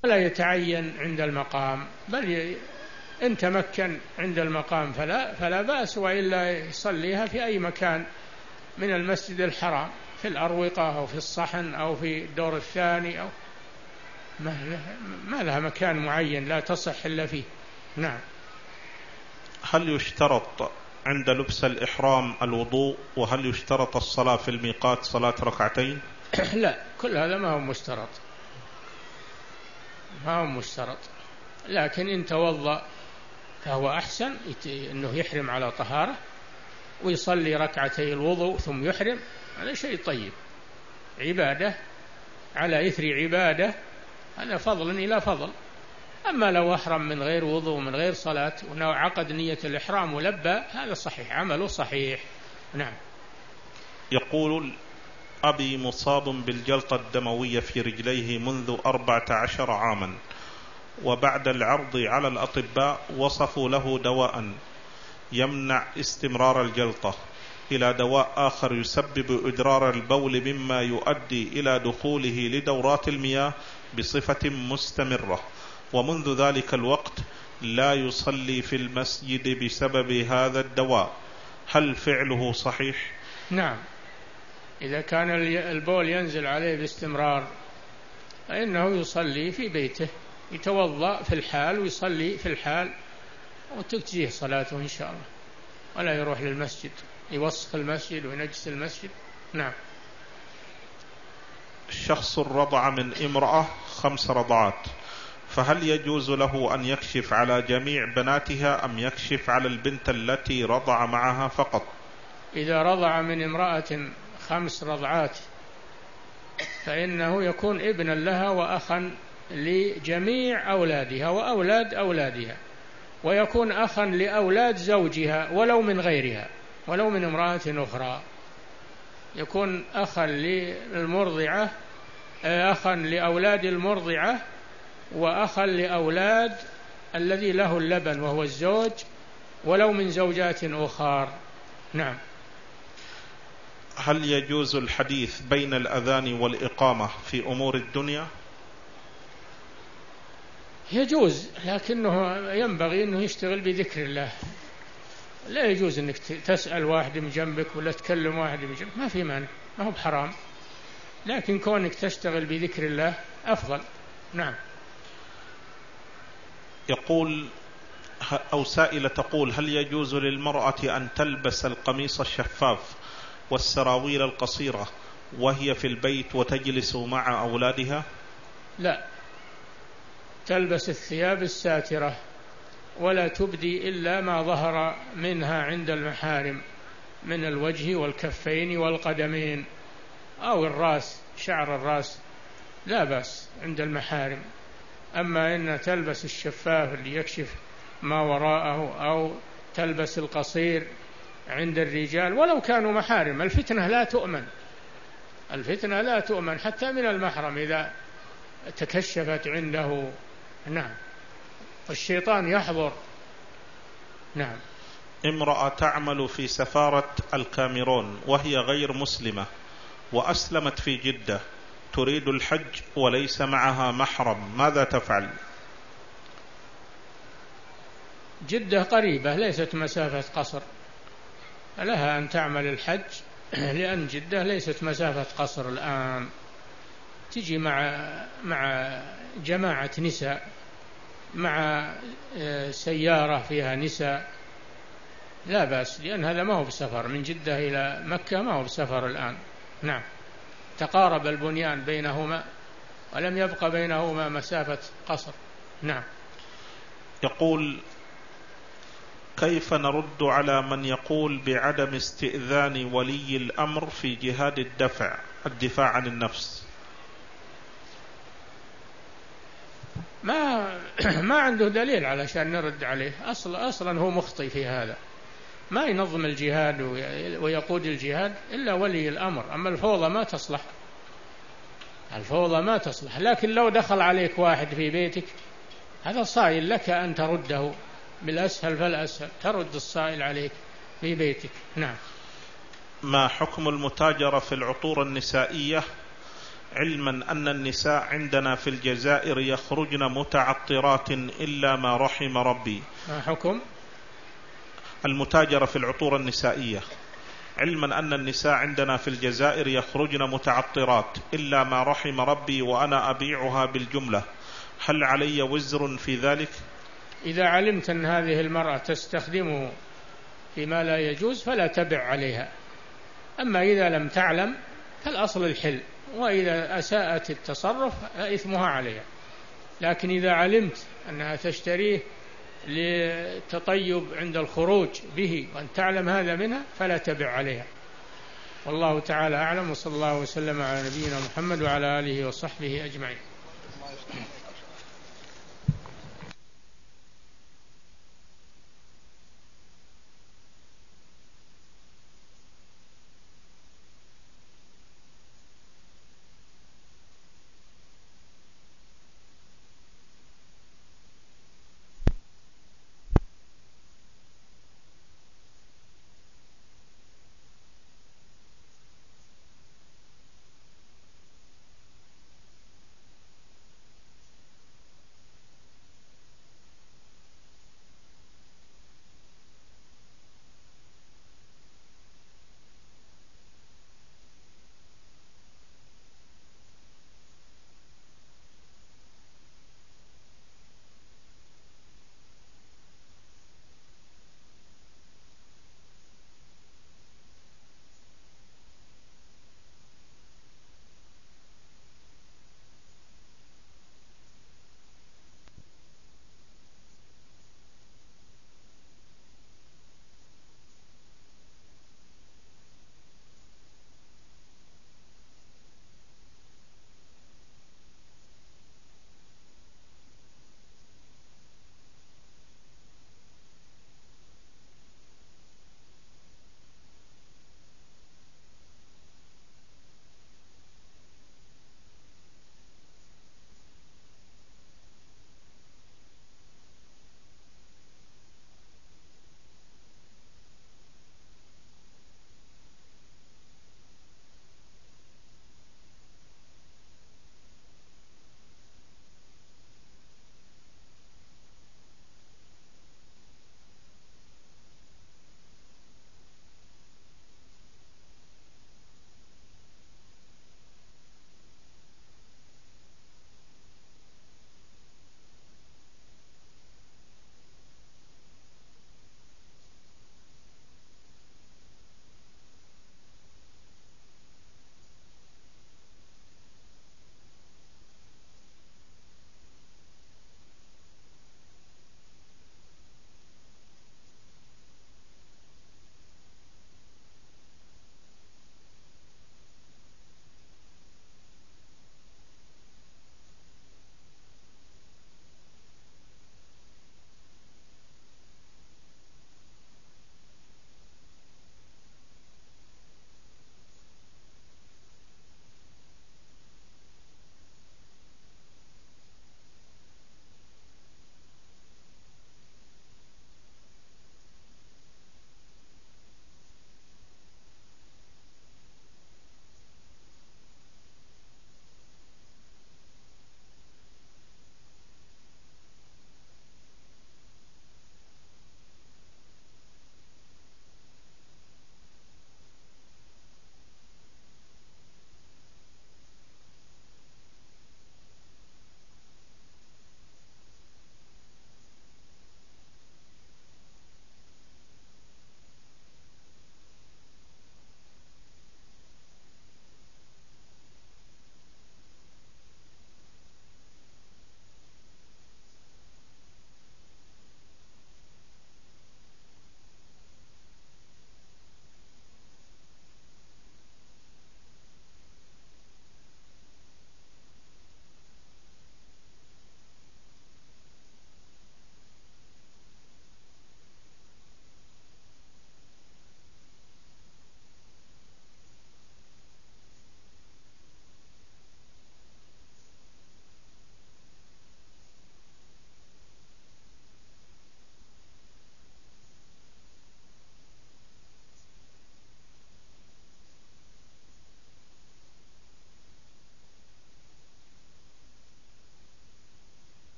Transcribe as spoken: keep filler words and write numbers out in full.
ولا يتعين عند المقام، بل إن تمكن عند المقام فلا, فلا بأس، وإلا يصليها في أي مكان من المسجد الحرام، في الأروقة أو في الصحن أو في الدور الثاني، أو ما لها مكان معين لا تصح إلا فيه. نعم. هل يشترط عند لبس الإحرام الوضوء؟ وهل يشترط الصلاة في الميقات صلاة ركعتين؟ لا، كل هذا ما هو مشترط، ما هو مشترط، لكن إن توضأ فهو أحسن أنه يحرم على طهارة ويصلي ركعتي الوضوء ثم يحرم، هذا شيء طيب، عبادة على إثر عبادة، هذا فضل إلى فضل. أما لو أحرم من غير وضوء ومن غير صلاة وعقد نية الإحرام ولبى، هذا صحيح، عمله صحيح. نعم. يقول: أبي مصاب بالجلطة الدموية في رجليه منذ أربعة عشر عاما، وبعد العرض على الأطباء وصفوا له دواء يمنع استمرار الجلطة إلى دواء آخر يسبب إدرار البول مما يؤدي إلى دخوله لدورات المياه بصفة مستمرة، ومنذ ذلك الوقت لا يصلي في المسجد بسبب هذا الدواء، هل فعله صحيح؟ نعم، إذا كان البول ينزل عليه باستمرار فإنه يصلي في بيته، يتوضأ في الحال ويصلي في الحال وتجزيه صلاته إن شاء الله، ولا يروح للمسجد يوسخ المسجد وينجس المسجد. نعم. الشخص رضع من امرأة خمس رضعات، فهل يجوز له أن يكشف على جميع بناتها أم يكشف على البنت التي رضع معها فقط؟ إذا رضع من امرأة خمس رضعات فإنه يكون ابنا لها وأخا لجميع أولادها وأولاد أولادها، ويكون أخا لأولاد زوجها ولو من غيرها، ولو من امرأة أخرى، يكون أخا للمرضعة، أخا لأولاد المرضعة وأخا لأولاد الذي له اللبن وهو الزوج ولو من زوجات أخرى. نعم. هل يجوز الحديث بين الأذان والإقامة في أمور الدنيا؟ يجوز، لكنه ينبغي أنه يشتغل بذكر الله، لا يجوز أنك تسأل واحد من جنبك ولا تكلم واحد من جنبك، ما في مانع، ما هو بحرام، لكن كونك تشتغل بذكر الله أفضل. نعم. يقول أو سائلة تقول: هل يجوز للمرأة أن تلبس القميص الشفاف والسراويل القصيرة وهي في البيت وتجلس مع أولادها؟ لا، تلبس الثياب الساترة ولا تبدي إلا ما ظهر منها عند المحارم من الوجه والكفين والقدمين أو الرأس، شعر الرأس لا بأس عند المحارم. أما إن تلبس الشفاف اللي يكشف ما وراءه أو تلبس القصير عند الرجال ولو كانوا محارم، الفتنة لا تؤمن، الفتنة لا تؤمن حتى من المحرم إذا تكشفت عنده. نعم. والشيطان يحضر. نعم. امرأة تعمل في سفارة الكاميرون وهي غير مسلمة وأسلمت في جدة، تريد الحج وليس معها محرم، ماذا تفعل؟ جدة قريبة، ليست مسافة قصر، لها أن تعمل الحج، لأن جدة ليست مسافة قصر الآن، تجي مع مع جماعة نساء، مع سيارة فيها نساء، لا بأس، لأن هذا ما هو بسفر، من جدة إلى مكة ما هو بسفر الآن. نعم. تقارب البنيان بينهما ولم يبقى بينهما مسافة قصر. نعم. يقول: كيف نرد على من يقول بعدم استئذان ولي الأمر في جهاد الدفع الدفاع عن النفس؟ ما ما عنده دليل علشان نرد عليه، أصلا أصلا هو مخطئ في هذا، ما ينظم الجهاد ويقود الجهاد إلا ولي الأمر. أما الفوضى ما تصلح، الفوضى ما تصلح، لكن لو دخل عليك واحد في بيتك هذا صائل لك أن ترده بالأسهل فالأسهل، ترد الصائل عليك في بيتك. نعم. ما حكم المتاجرة في العطور النسائية علما أن النساء عندنا في الجزائر يخرجن متعطرات إلا ما رحم ربي. ما حكم المتاجرة في العطور النسائية؟ علما أن النساء عندنا في الجزائر يخرجن متعطرات إلا ما رحم ربي وأنا أبيعها بالجملة، هل علي وزر في ذلك؟ إذا علمت أن هذه المرأة تستخدمه فيما لا يجوز فلا تبع عليها. أما إذا لم تعلم فالأصل الحل، وإذا أساءت التصرف إثمها عليها. لكن إذا علمت أنها تشتريه لتطيب عند الخروج به وأن تعلم هذا منها فلا تبع عليها. والله تعالى أعلم، وصلى الله وسلم على نبينا محمد وعلى آله وصحبه أجمعين.